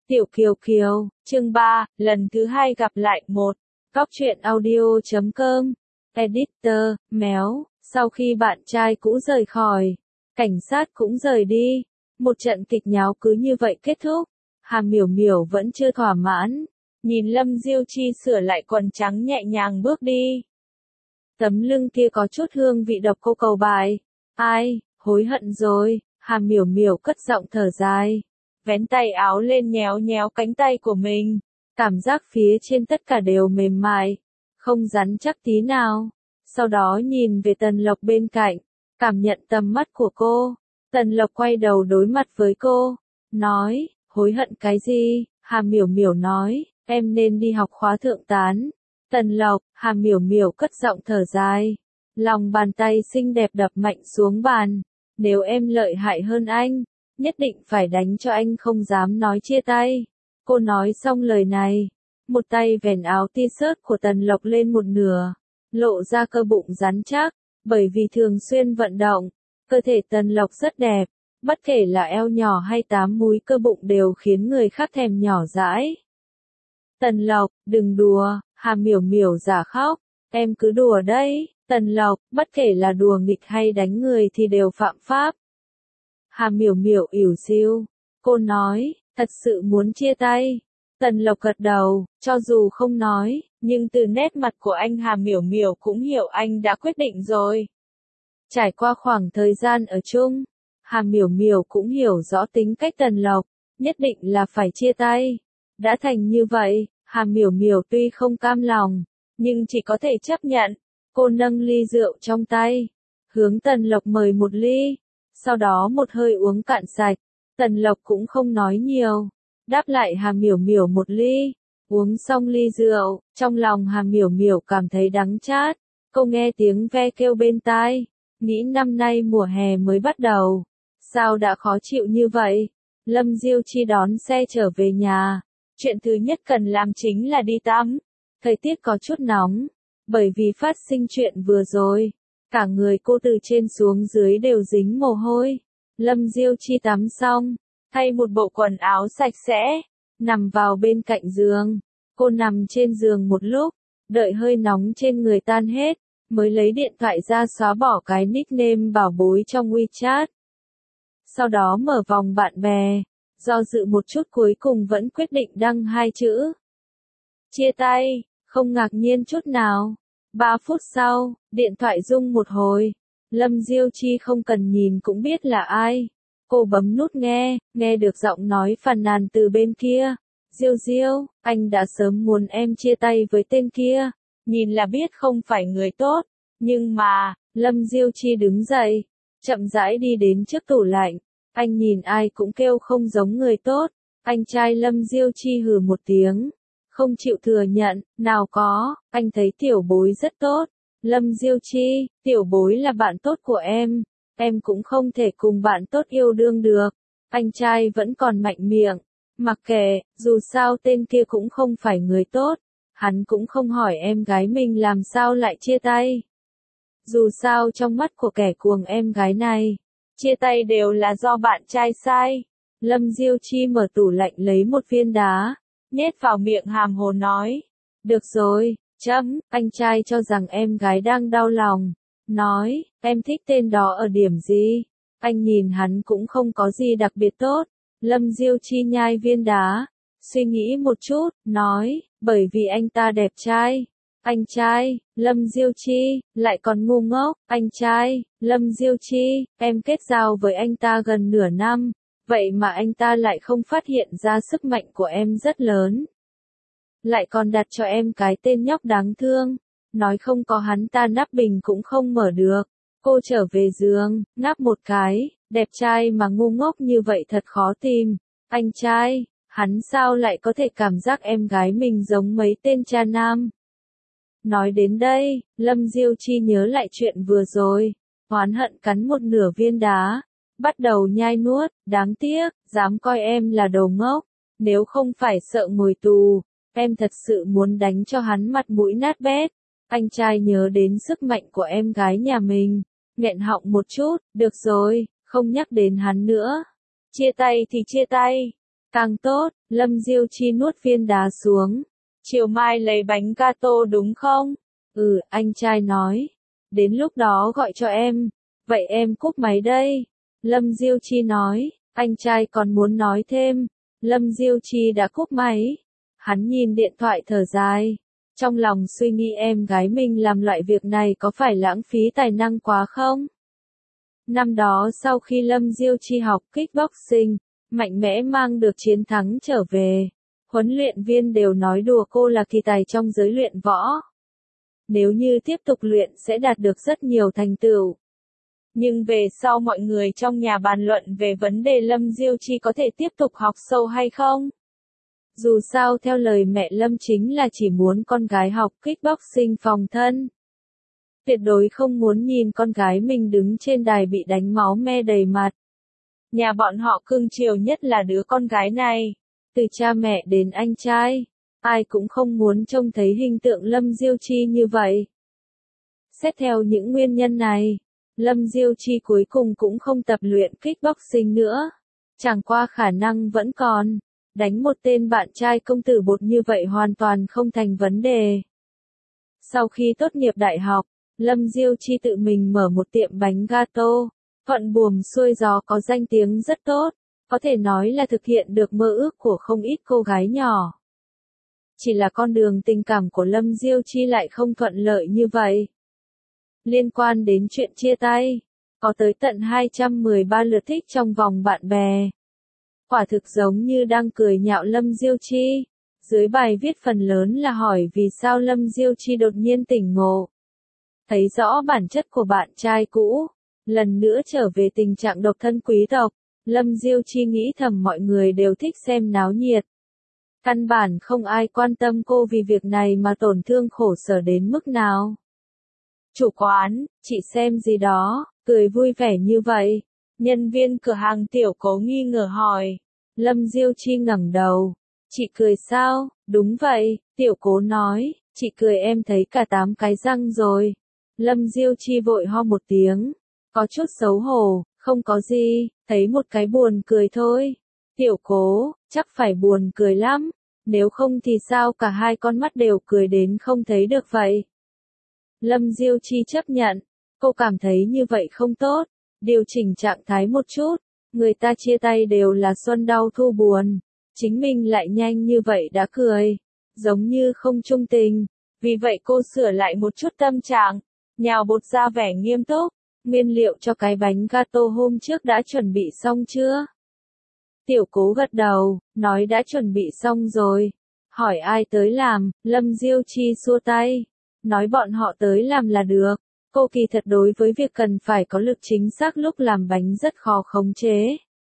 Tiểu Kiều Kiều, chương 3, lần thứ 2 gặp lại một. Góc truyện audio.com. Editor, méo, sau khi bạn trai cũ rời khỏi, cảnh sát cũng rời đi. Một trận kịch nháo cứ như vậy kết thúc. Hà Miểu Miểu vẫn chưa thỏa mãn. Nhìn Lâm Diêu Chi sửa lại quần trắng nhẹ nhàng bước đi. Tấm lưng kia có chút hương vị độc, cô cầu bài. Ai, hối hận rồi. Hà Miểu Miểu cất giọng thở dài. Vén tay áo lên nhéo nhéo cánh tay của mình. Cảm giác phía trên tất cả đều mềm mại, không rắn chắc tí nào. Sau đó nhìn về Tần Lộc bên cạnh, cảm nhận tầm mắt của cô. Tần Lộc quay đầu đối mặt với cô, nói, hối hận cái gì? Hà Miểu Miểu nói, em nên đi học khóa thượng tán. Tần Lộc, Hà Miểu Miểu cất giọng thở dài. Lòng bàn tay xinh đẹp đập mạnh xuống bàn. Nếu em lợi hại hơn anh, nhất định phải đánh cho anh không dám nói chia tay. Cô nói xong lời này, một tay vén áo t-shirt của Tần Lộc lên một nửa, lộ ra cơ bụng rắn chắc, bởi vì thường xuyên vận động, cơ thể Tần Lộc rất đẹp, bất kể là eo nhỏ hay tám múi cơ bụng đều khiến người khác thèm nhỏ dãi. Tần Lộc, đừng đùa, Hà Miểu Miểu giả khóc, em cứ đùa đấy. Tần Lộc, bất kể là đùa nghịch hay đánh người thì đều phạm pháp. Hà Miểu Miểu ỉu xìu, cô nói, thật sự muốn chia tay. Tần Lộc gật đầu, cho dù không nói, nhưng từ nét mặt của anh Hà Miểu Miểu cũng hiểu anh đã quyết định rồi. Trải qua khoảng thời gian ở chung, Hà Miểu Miểu cũng hiểu rõ tính cách Tần Lộc, nhất định là phải chia tay. Đã thành như vậy, Hà Miểu Miểu tuy không cam lòng, nhưng chỉ có thể chấp nhận. Cô nâng ly rượu trong tay, hướng Tần Lộc mời một ly, sau đó một hơi uống cạn sạch. Tần Lộc cũng không nói nhiều, đáp lại Hà Miểu Miểu một ly. Uống xong ly rượu, trong lòng Hà Miểu Miểu cảm thấy đắng chát. Cô nghe tiếng ve kêu bên tai, nghĩ năm nay mùa hè mới bắt đầu, sao đã khó chịu như vậy. Lâm Diêu Chi đón xe trở về nhà, chuyện thứ nhất cần làm chính là đi tắm. Thời tiết có chút nóng, bởi vì phát sinh chuyện vừa rồi, cả người cô từ trên xuống dưới đều dính mồ hôi. Lâm Diêu Chi tắm xong, thay một bộ quần áo sạch sẽ, nằm vào bên cạnh giường. Cô nằm trên giường một lúc, đợi hơi nóng trên người tan hết, mới lấy điện thoại ra xóa bỏ cái nickname bảo bối trong WeChat. Sau đó mở vòng bạn bè, do dự một chút cuối cùng vẫn quyết định đăng 2 chữ. Chia tay, không ngạc nhiên chút nào. 3 phút sau, điện thoại rung một hồi. Lâm Diêu Chi không cần nhìn cũng biết là ai. Cô bấm nút nghe, nghe được giọng nói phàn nàn từ bên kia. Diêu Diêu, anh đã sớm muốn em chia tay với tên kia. Nhìn là biết không phải người tốt. Nhưng mà, Lâm Diêu Chi đứng dậy, chậm rãi đi đến trước tủ lạnh. Anh nhìn ai cũng kêu không giống người tốt. Anh trai Lâm Diêu Chi hừ một tiếng, không chịu thừa nhận, nào có, anh thấy tiểu bối rất tốt. Lâm Diêu Chi, tiểu bối là bạn tốt của em cũng không thể cùng bạn tốt yêu đương được. Anh trai vẫn còn mạnh miệng, mặc kệ, dù sao tên kia cũng không phải người tốt, hắn cũng không hỏi em gái mình làm sao lại chia tay. Dù sao trong mắt của kẻ cuồng em gái này, chia tay đều là do bạn trai sai. Lâm Diêu Chi mở tủ lạnh lấy một viên đá, nhét vào miệng hàm hồ nói. Được rồi, anh trai cho rằng em gái đang đau lòng. Nói, em thích tên đó ở điểm gì? Anh nhìn hắn cũng không có gì đặc biệt tốt. Lâm Diêu Chi nhai viên đá, suy nghĩ một chút, nói, bởi vì anh ta đẹp trai. Anh trai, Lâm Diêu Chi, lại còn ngu ngốc. Anh trai, Lâm Diêu Chi, em kết giao với anh ta gần nửa năm. Vậy mà anh ta lại không phát hiện ra sức mạnh của em rất lớn. Lại còn đặt cho em cái tên nhóc đáng thương. Nói không có hắn ta nắp bình cũng không mở được. Cô trở về giường, ngáp một cái. Đẹp trai mà ngu ngốc như vậy thật khó tìm. Anh trai, hắn sao lại có thể cảm giác em gái mình giống mấy tên cha nam. Nói đến đây, Lâm Diêu Chi nhớ lại chuyện vừa rồi. Oán hận cắn một nửa viên đá. Bắt đầu nhai nuốt, đáng tiếc, dám coi em là đồ ngốc. Nếu không phải sợ ngồi tù, em thật sự muốn đánh cho hắn mặt mũi nát bét. Anh trai nhớ đến sức mạnh của em gái nhà mình, nghẹn họng một chút, được rồi, không nhắc đến hắn nữa. Chia tay thì chia tay, càng tốt, Lâm Diêu Chi nuốt viên đá xuống. Chiều mai lấy bánh gato đúng không? Ừ, anh trai nói. Đến lúc đó gọi cho em. Vậy em cúp máy đây. Lâm Diêu Chi nói. Anh trai còn muốn nói thêm. Lâm Diêu Chi đã cúp máy. Hắn nhìn điện thoại thở dài. Trong lòng suy nghĩ em gái mình làm loại việc này có phải lãng phí tài năng quá không? Năm đó sau khi Lâm Diêu Chi học kickboxing, mạnh mẽ mang được chiến thắng trở về, huấn luyện viên đều nói đùa cô là kỳ tài trong giới luyện võ. Nếu như tiếp tục luyện sẽ đạt được rất nhiều thành tựu. Nhưng về sau mọi người trong nhà bàn luận về vấn đề Lâm Diêu Chi có thể tiếp tục học sâu hay không. Dù sao theo lời mẹ Lâm chính là chỉ muốn con gái học kickboxing phòng thân. Tuyệt đối không muốn nhìn con gái mình đứng trên đài bị đánh máu me đầy mặt. Nhà bọn họ cưng chiều nhất là đứa con gái này. Từ cha mẹ đến anh trai, ai cũng không muốn trông thấy hình tượng Lâm Diêu Chi như vậy. Xét theo những nguyên nhân này, Lâm Diêu Chi cuối cùng cũng không tập luyện kickboxing nữa. Chẳng qua khả năng vẫn còn, đánh một tên bạn trai công tử bột như vậy hoàn toàn không thành vấn đề. Sau khi tốt nghiệp đại học, Lâm Diêu Chi tự mình mở một tiệm bánh gato, thuận buồm xuôi gió có danh tiếng rất tốt, có thể nói là thực hiện được mơ ước của không ít cô gái nhỏ. Chỉ là con đường tình cảm của Lâm Diêu Chi lại không thuận lợi như vậy. Liên quan đến chuyện chia tay, có tới tận 213 lượt thích trong vòng bạn bè. Quả thực giống như đang cười nhạo Lâm Diêu Chi. Dưới bài viết phần lớn là hỏi vì sao Lâm Diêu Chi đột nhiên tỉnh ngộ. Thấy rõ bản chất của bạn trai cũ, lần nữa trở về tình trạng độc thân quý tộc, Lâm Diêu Chi nghĩ thầm mọi người đều thích xem náo nhiệt. Căn bản không ai quan tâm cô vì việc này mà tổn thương khổ sở đến mức nào. Chủ quán, chị xem gì đó, cười vui vẻ như vậy. Nhân viên cửa hàng Tiểu Cố nghi ngờ hỏi. Lâm Diêu Chi ngẩng đầu. Chị cười sao? Đúng vậy, Tiểu Cố nói, chị cười em thấy cả 8 cái răng rồi. Lâm Diêu Chi vội ho một tiếng. Có chút xấu hổ, không có gì, thấy một cái buồn cười thôi. Tiểu Cố, chắc phải buồn cười lắm. Nếu không thì sao cả hai con mắt đều cười đến không thấy được vậy? Lâm Diêu Chi chấp nhận, cô cảm thấy như vậy không tốt, điều chỉnh trạng thái một chút, người ta chia tay đều là xuân đau thu buồn, chính mình lại nhanh như vậy đã cười, giống như không chung tình, vì vậy cô sửa lại một chút tâm trạng, nhào bột ra vẻ nghiêm túc, nguyên liệu cho cái bánh gato hôm trước đã chuẩn bị xong chưa? Tiểu Cố gật đầu, nói đã chuẩn bị xong rồi, hỏi ai tới làm, Lâm Diêu Chi xua tay. Nói bọn họ tới làm là được, cô kỳ thật đối với việc cần phải có lực chính xác lúc làm bánh rất khó khống chế.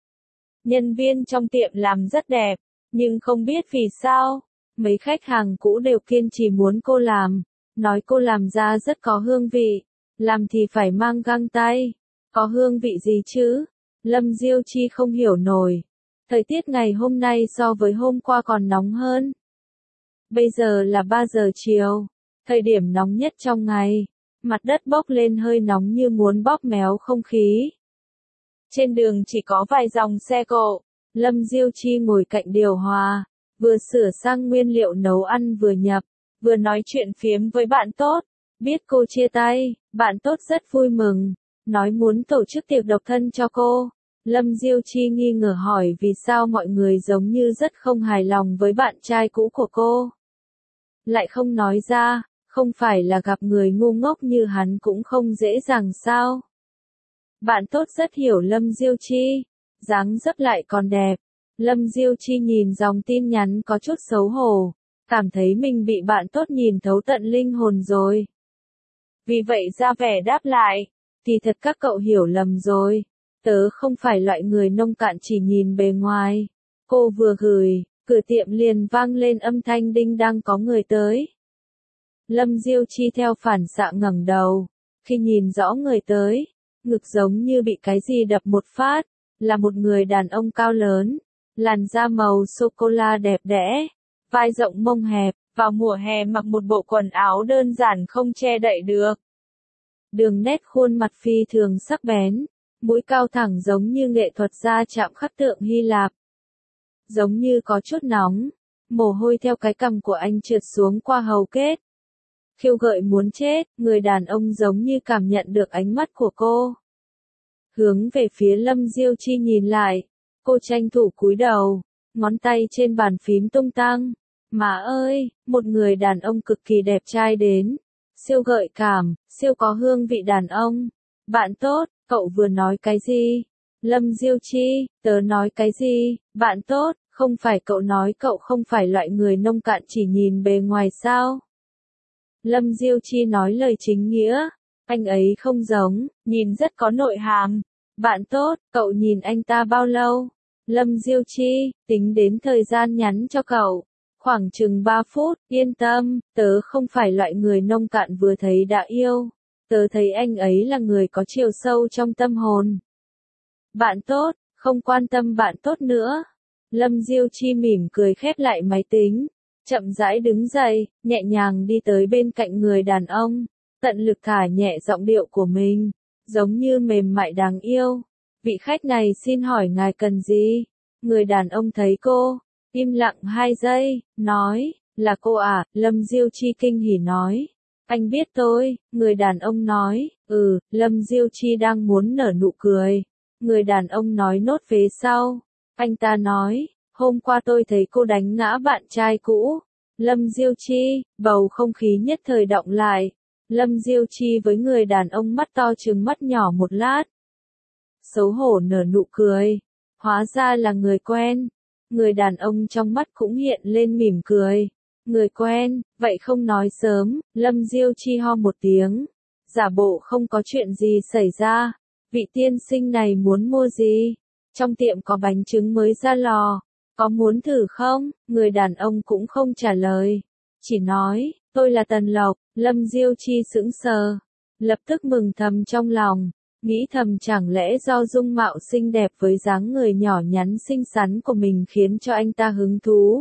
Nhân viên trong tiệm làm rất đẹp, nhưng không biết vì sao, mấy khách hàng cũ đều kiên trì muốn cô làm, nói cô làm ra rất có hương vị, làm thì phải mang găng tay, có hương vị gì chứ? Lâm Diêu Chi không hiểu nổi, thời tiết ngày hôm nay so với hôm qua còn nóng hơn. Bây giờ là 3 giờ chiều. Thời điểm nóng nhất trong ngày, mặt đất bốc lên hơi nóng như muốn bóp méo không khí. Trên đường chỉ có vài dòng xe cộ, Lâm Diêu Chi ngồi cạnh điều hòa, vừa sửa sang nguyên liệu nấu ăn vừa nhập, vừa nói chuyện phiếm với bạn tốt. Biết cô chia tay, bạn tốt rất vui mừng, nói muốn tổ chức tiệc độc thân cho cô. Lâm Diêu Chi nghi ngờ hỏi vì sao mọi người giống như rất không hài lòng với bạn trai cũ của cô. Lại không nói ra. Không phải là gặp người ngu ngốc như hắn cũng không dễ dàng sao? Bạn tốt rất hiểu Lâm Diêu Chi, dáng dấp lại còn đẹp. Lâm Diêu Chi nhìn dòng tin nhắn có chút xấu hổ, cảm thấy mình bị bạn tốt nhìn thấu tận linh hồn rồi. Vì vậy ra vẻ đáp lại, thì thật các cậu hiểu lầm rồi, tớ không phải loại người nông cạn chỉ nhìn bề ngoài. Cô vừa gửi, cửa tiệm liền vang lên âm thanh đinh đang có người tới. Lâm Diêu Chi theo phản xạ ngẩng đầu, khi nhìn rõ người tới, ngực giống như bị cái gì đập một phát, là một người đàn ông cao lớn, làn da màu sô-cô-la đẹp đẽ, vai rộng mông hẹp, vào mùa hè mặc một bộ quần áo đơn giản không che đậy được. Đường nét khuôn mặt phi thường sắc bén, mũi cao thẳng giống như nghệ thuật gia chạm khắc tượng Hy Lạp. giống như có chút nóng. Mồ hôi theo cái cằm của anh trượt xuống qua hầu kết. Khiêu gợi muốn chết, người đàn ông giống như cảm nhận được ánh mắt của cô. Hướng về phía Lâm Diêu Chi nhìn lại, cô tranh thủ cúi đầu, ngón tay trên bàn phím tung tăng. Má ơi, một người đàn ông cực kỳ đẹp trai đến. Siêu gợi cảm, siêu có hương vị đàn ông. Bạn tốt, cậu vừa nói cái gì? Lâm Diêu Chi, tớ nói cái gì? Bạn tốt, không phải cậu nói cậu không phải loại người nông cạn chỉ nhìn bề ngoài sao? Lâm Diêu Chi nói lời chính nghĩa. Anh ấy không giống, nhìn rất có nội hàm. Bạn tốt, cậu nhìn anh ta bao lâu? Lâm Diêu Chi, tính đến thời gian nhắn cho cậu. Khoảng chừng 3 phút, yên tâm, tớ không phải loại người nông cạn vừa thấy đã yêu. Tớ thấy anh ấy là người có chiều sâu trong tâm hồn. Bạn tốt, không quan tâm bạn tốt nữa. Lâm Diêu Chi mỉm cười khép lại máy tính. Chậm rãi đứng dậy, nhẹ nhàng đi tới bên cạnh người đàn ông. Tận lực thả nhẹ giọng điệu của mình. Giống như mềm mại đáng yêu. Vị khách này xin hỏi ngài cần gì? Người đàn ông thấy cô. Im lặng 2 giây, nói, là cô à? Lâm Diêu Chi kinh hỉ nói. Anh biết tôi, người đàn ông nói, Lâm Diêu Chi đang muốn nở nụ cười. Người đàn ông nói nốt phía sau. Anh ta nói, hôm qua tôi thấy cô đánh ngã bạn trai cũ. Lâm Diêu Chi, bầu không khí nhất thời động lại. Lâm Diêu Chi với người đàn ông mắt to trừng mắt nhỏ một lát. Xấu hổ nở nụ cười. Hóa ra là người quen. Người đàn ông trong mắt cũng hiện lên mỉm cười. Người quen, vậy không nói sớm. Lâm Diêu Chi ho một tiếng. Giả bộ không có chuyện gì xảy ra. Vị tiên sinh này muốn mua gì? Trong tiệm có bánh trứng mới ra lò. Có muốn thử không? Người đàn ông cũng không trả lời. Chỉ nói, tôi là Tần Lộc. Lâm Diêu Chi sững sờ. Lập tức mừng thầm trong lòng. Nghĩ thầm chẳng lẽ do dung mạo xinh đẹp với dáng người nhỏ nhắn xinh xắn của mình khiến cho anh ta hứng thú.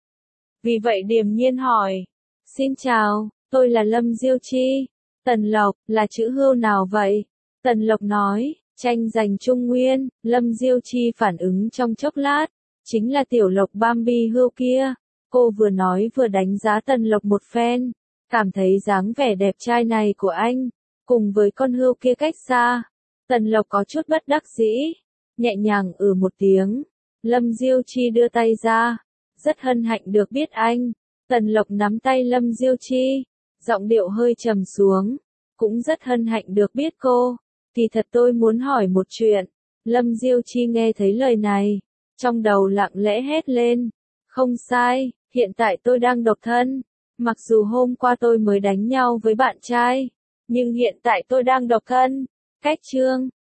Vì vậy điềm nhiên hỏi. Xin chào, tôi là Lâm Diêu Chi. Tần Lộc, là chữ hưu nào vậy? Tần Lộc nói, tranh giành Trung Nguyên. Lâm Diêu Chi phản ứng trong chốc lát. Chính là tiểu Lộc Bambi hưu kia. Cô vừa nói vừa đánh giá Tần Lộc một phen. Cảm thấy dáng vẻ đẹp trai này của anh, cùng với con hươu kia cách xa. Tần Lộc có chút bất đắc dĩ, nhẹ nhàng một tiếng. Lâm Diêu Chi đưa tay ra, rất hân hạnh được biết anh. Tần Lộc nắm tay Lâm Diêu Chi, giọng điệu hơi trầm xuống, cũng rất hân hạnh được biết cô. Thì thật tôi muốn hỏi một chuyện. Lâm Diêu Chi nghe thấy lời này, trong đầu lặng lẽ hét lên. Không sai, hiện tại tôi đang độc thân. Mặc dù hôm qua tôi mới đánh nhau với bạn trai, nhưng hiện tại tôi đang độc thân. Cách chương